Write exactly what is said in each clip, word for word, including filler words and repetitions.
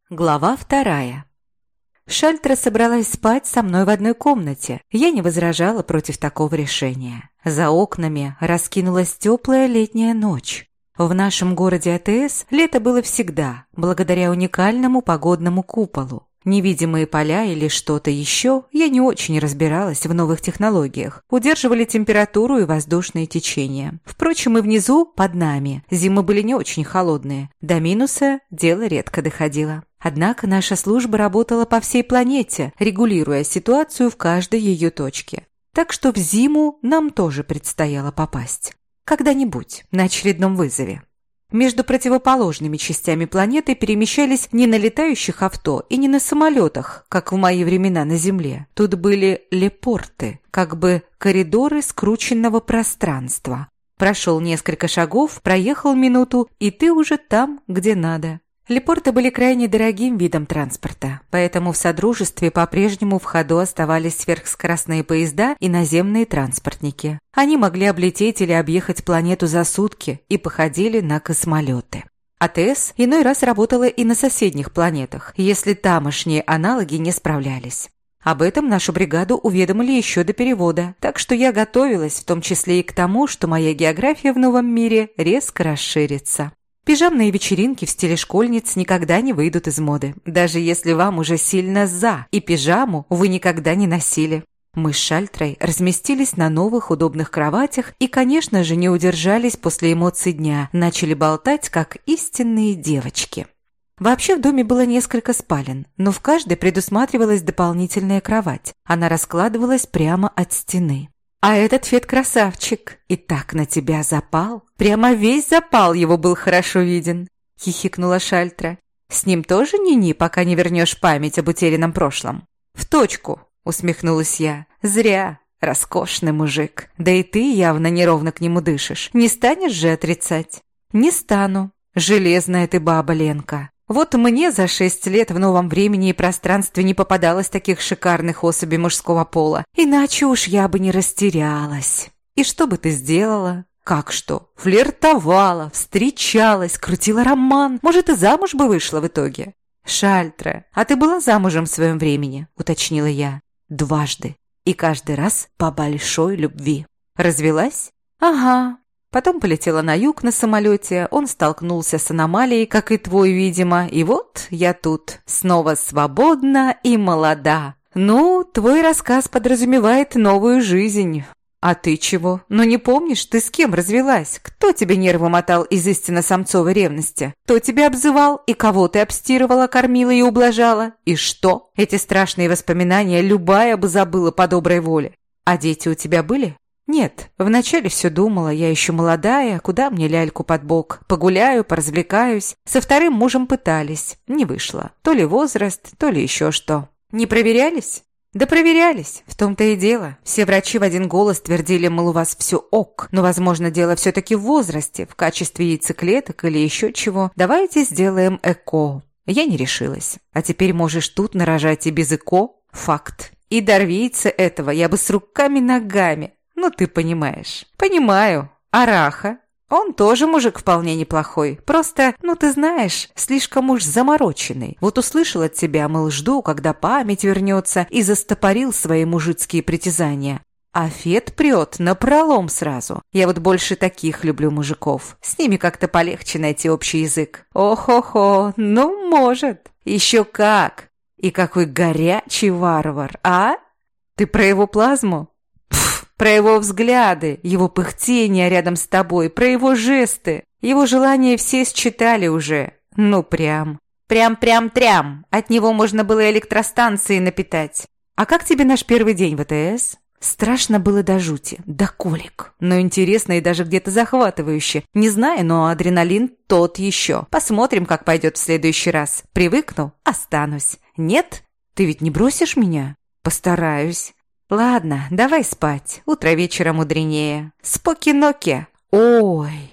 Глава вторая. Шальтра собралась спать со мной в одной комнате. Я не возражала против такого решения. За окнами раскинулась теплая летняя ночь. В нашем городе АТС лето было всегда, благодаря уникальному погодному куполу. Невидимые поля или что-то еще, я не очень разбиралась в новых технологиях, удерживали температуру и воздушные течения. Впрочем, и внизу, под нами, зимы были не очень холодные. До минуса дело редко доходило. Однако наша служба работала по всей планете, регулируя ситуацию в каждой ее точке. Так что в зиму нам тоже предстояло попасть. Когда-нибудь, на очередном вызове. Между противоположными частями планеты перемещались не на летающих авто и не на самолетах, как в мои времена на Земле. Тут были лепорты, как бы коридоры скрученного пространства. Прошел несколько шагов, проехал минуту, и ты уже там, где надо. Лепорты были крайне дорогим видом транспорта, поэтому в Содружестве по-прежнему в ходу оставались сверхскоростные поезда и наземные транспортники. Они могли облететь или объехать планету за сутки и походили на космолеты. АТС иной раз работала и на соседних планетах, если тамошние аналоги не справлялись. Об этом нашу бригаду уведомили еще до перевода, так что я готовилась в том числе и к тому, что моя география в новом мире резко расширится. Пижамные вечеринки в стиле школьниц никогда не выйдут из моды, даже если вам уже сильно за, и пижаму вы никогда не носили. Мы с Шальтрой разместились на новых удобных кроватях и, конечно же, не удержались после эмоций дня, начали болтать, как истинные девочки. Вообще в доме было несколько спален, но в каждой предусматривалась дополнительная кровать. Она раскладывалась прямо от стены. «А этот Фет-красавчик и так на тебя запал. Прямо весь запал его был хорошо виден», — хихикнула Шальтра. «С ним тоже ни-ни, пока не вернешь память об утерянном прошлом». «В точку», — усмехнулась я. «Зря. Роскошный мужик. Да и ты явно неровно к нему дышишь. Не станешь же отрицать?» «Не стану. Железная ты баба, Ленка. Вот мне за шесть лет в новом времени и пространстве не попадалось таких шикарных особей мужского пола. Иначе уж я бы не растерялась. И что бы ты сделала? Как что? Флиртовала, встречалась, крутила роман. Может, и замуж бы вышла в итоге? Шальтра, а ты была замужем в своем времени? Уточнила я. Дважды. И каждый раз по большой любви. Развелась? Ага. Потом полетела на юг на самолете, он столкнулся с аномалией, как и твой, видимо, и вот я тут, снова свободна и молода. Ну, твой рассказ подразумевает новую жизнь. А ты чего? Ну не помнишь, ты с кем развелась? Кто тебе нервы мотал из истинно самцовой ревности? Кто тебя обзывал и кого ты обстирывала, кормила и ублажала? И что? Эти страшные воспоминания любая бы забыла по доброй воле. А дети у тебя были? Нет, вначале все думала, я еще молодая, куда мне ляльку под бок? Погуляю, поразвлекаюсь. Со вторым мужем пытались, не вышло. То ли возраст, то ли еще что. Не проверялись? Да проверялись, в том-то и дело. Все врачи в один голос твердили, мол, у вас все ок, но, возможно, дело все-таки в возрасте, в качестве яйцеклеток или еще чего. Давайте сделаем ЭКО. Я не решилась. А теперь можешь тут нарожать и без ЭКО? Факт. И дорвийца этого я бы с руками-ногами. Ну, ты понимаешь. Понимаю. А Раха? Он тоже мужик вполне неплохой. Просто, ну, ты знаешь, слишком уж замороченный. Вот услышал от тебя, мол, жду, когда память вернется, и застопорил свои мужицкие притязания. А Фет прет напролом сразу. Я вот больше таких люблю мужиков. С ними как-то полегче найти общий язык. Ох-хо-хо, ну, может. Еще как. И какой горячий варвар, а? Ты про его плазму? Про его взгляды, его пыхтение рядом с тобой, про его жесты. Его желания все считали уже. Ну, прям. Прям-прям-трям. От него можно было электростанции напитать. А как тебе наш первый день в АТС? Страшно было до жути, до колик. Но интересно и даже где-то захватывающе. Не знаю, но адреналин тот еще. Посмотрим, как пойдет в следующий раз. Привыкну – останусь. Нет? Ты ведь не бросишь меня? Постараюсь. Ладно, давай спать. Утро вечера мудренее. Споки-ноки. Ой,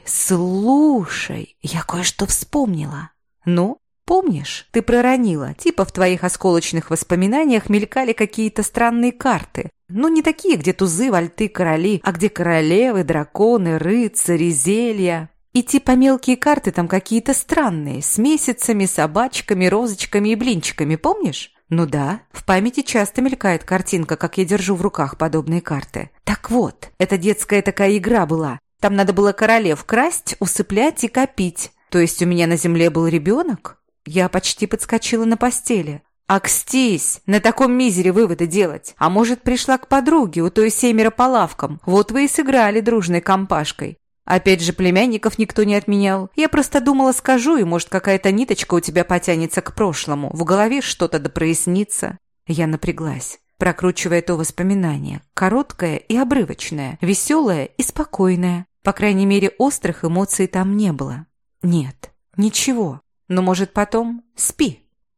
слушай, я кое-что вспомнила. Ну, помнишь, ты проронила, типа в твоих осколочных воспоминаниях мелькали какие-то странные карты. Ну, не такие, где тузы, вальты, короли, а где королевы, драконы, рыцари, зелья. Идти по мелкие карты там какие-то странные, с месяцами, собачками, розочками и блинчиками, помнишь? Ну да, в памяти часто мелькает картинка, как я держу в руках подобные карты. Так вот, это детская такая игра была. Там надо было королев красть, усыплять и копить. То есть у меня на земле был ребенок? Я почти подскочила на постели. «Акстись! На таком мизере выводы делать! А может, пришла к подруге, у той семеро по лавкам? Вот вы и сыграли дружной компашкой!» Опять же, племянников никто не отменял. Я просто думала, скажу, и, может, какая-то ниточка у тебя потянется к прошлому. В голове что-то да прояснится. Я напряглась, прокручивая то воспоминание. Короткое и обрывочное, веселое и спокойное. По крайней мере, острых эмоций там не было. Нет, ничего. Но, может, потом спи.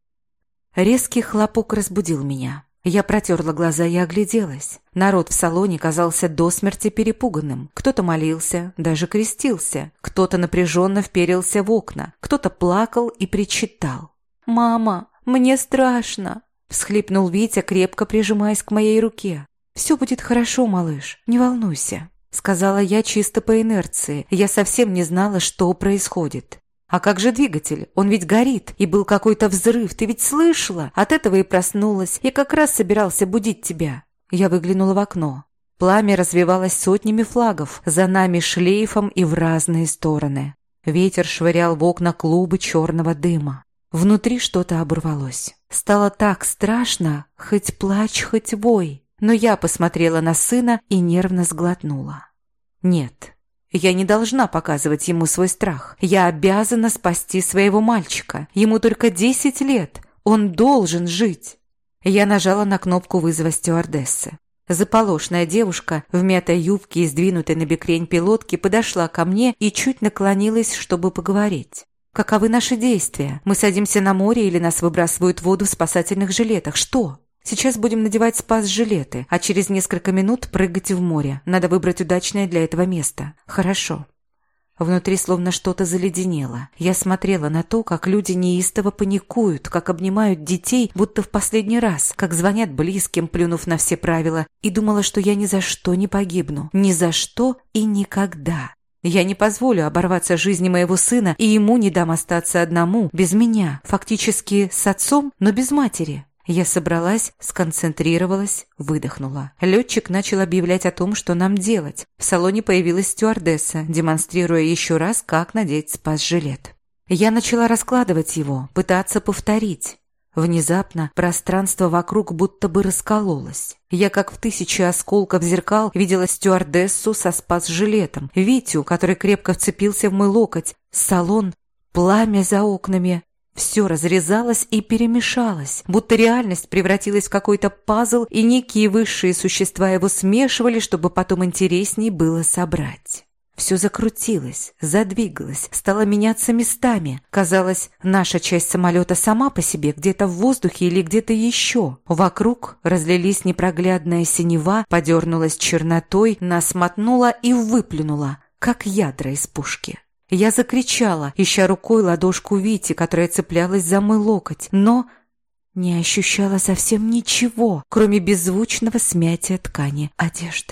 Резкий хлопок разбудил меня. Я протерла глаза и огляделась. Народ в салоне казался до смерти перепуганным. Кто-то молился, даже крестился. Кто-то напряженно вперился в окна. Кто-то плакал и причитал. «Мама, мне страшно!» – всхлипнул Витя, крепко прижимаясь к моей руке. «Все будет хорошо, малыш, не волнуйся», – сказала я чисто по инерции. Я совсем не знала, что происходит. «А как же двигатель? Он ведь горит, и был какой-то взрыв, ты ведь слышала? От этого и проснулась. Я как раз собирался будить тебя». Я выглянула в окно. Пламя развивалось сотнями флагов, за нами шлейфом и в разные стороны. Ветер швырял в окна клубы черного дыма. Внутри что-то оборвалось. Стало так страшно, хоть плачь, хоть вой. Но я посмотрела на сына и нервно сглотнула. «Нет». Я не должна показывать ему свой страх. Я обязана спасти своего мальчика. Ему только десять лет. Он должен жить. Я нажала на кнопку вызова стюардессы. Заполошная девушка в мятой юбке и сдвинутой на бекрень пилотки подошла ко мне и чуть наклонилась, чтобы поговорить. «Каковы наши действия? Мы садимся на море или нас выбрасывают в воду в спасательных жилетах? Что?» «Сейчас будем надевать спас-жилеты, а через несколько минут прыгать в море. Надо выбрать удачное для этого место». «Хорошо». Внутри словно что-то заледенело. Я смотрела на то, как люди неистово паникуют, как обнимают детей, будто в последний раз, как звонят близким, плюнув на все правила, и думала, что я ни за что не погибну. Ни за что и никогда. Я не позволю оборваться жизни моего сына, и ему не дам остаться одному, без меня, фактически с отцом, но без матери. Я собралась, сконцентрировалась, выдохнула. Летчик начал объявлять о том, что нам делать. В салоне появилась стюардесса, демонстрируя еще раз, как надеть спас-жилет. Я начала раскладывать его, пытаться повторить. Внезапно пространство вокруг будто бы раскололось. Я, как в тысячи осколков зеркал, видела стюардессу со спас-жилетом, Витю, который крепко вцепился в мой локоть, салон, пламя за окнами. Все разрезалось и перемешалось, будто реальность превратилась в какой-то пазл, и некие высшие существа его смешивали, чтобы потом интересней было собрать. Все закрутилось, задвигалось, стало меняться местами. Казалось, наша часть самолета сама по себе, где-то в воздухе или где-то еще. Вокруг разлились непроглядная синева, подернулась чернотой, нас мотнула и выплюнула, как ядра из пушки. Я закричала, ища рукой ладошку Вити, которая цеплялась за мой локоть, но не ощущала совсем ничего, кроме беззвучного смятия ткани одежды.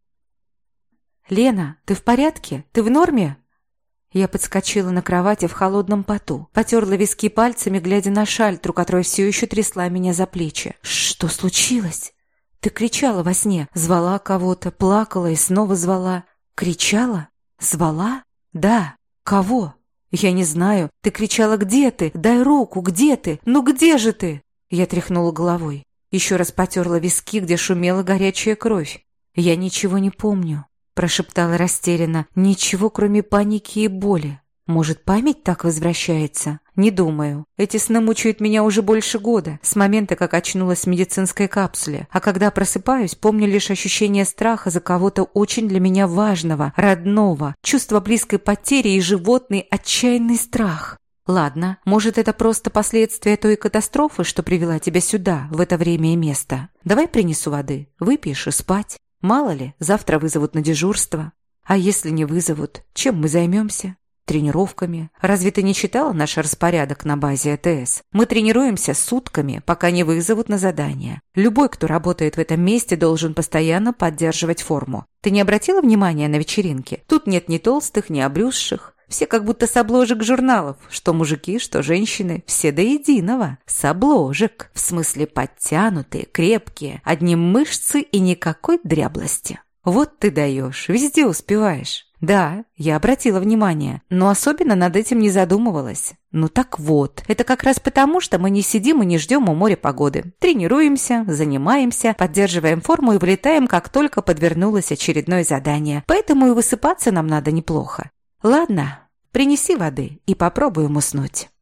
«Лена, ты в порядке? Ты в норме?» Я подскочила на кровати в холодном поту, потерла виски пальцами, глядя на Шальтру, которая все еще трясла меня за плечи. «Что случилось? Ты кричала во сне, звала кого-то, плакала и снова звала. Кричала? Звала? Да. Кого? Я не знаю. Ты кричала: где ты? Дай руку, где ты? Ну где же ты?» Я тряхнула головой. Еще раз потерла виски, где шумела горячая кровь. «Я ничего не помню», – прошептала растерянно. «Ничего, кроме паники и боли. Может, память так возвращается? Не думаю. Эти сны мучают меня уже больше года, с момента, как очнулась в медицинской капсуле. А когда просыпаюсь, помню лишь ощущение страха за кого-то очень для меня важного, родного, чувство близкой потери и животный отчаянный страх. Ладно, может, это просто последствия той катастрофы, что привела тебя сюда, в это время и место. Давай принесу воды, выпьешь и спать. Мало ли, завтра вызовут на дежурство. А если не вызовут, чем мы займемся? Тренировками. Разве ты не читала наш распорядок на базе АТС? Мы тренируемся сутками, пока не вызовут на задание. Любой, кто работает в этом месте, должен постоянно поддерживать форму. Ты не обратила внимания на вечеринки? Тут нет ни толстых, ни обрюзших. Все как будто с обложек журналов, что мужики, что женщины, все до единого. С обложек, в смысле подтянутые, крепкие, одни мышцы и никакой дряблости. Вот ты даешь, везде успеваешь. Да, я обратила внимание, но особенно над этим не задумывалась. Ну так вот, это как раз потому, что мы не сидим и не ждем у моря погоды. Тренируемся, занимаемся, поддерживаем форму и вылетаем, как только подвернулось очередное задание. Поэтому и высыпаться нам надо неплохо. Ладно, принеси воды и попробуем уснуть.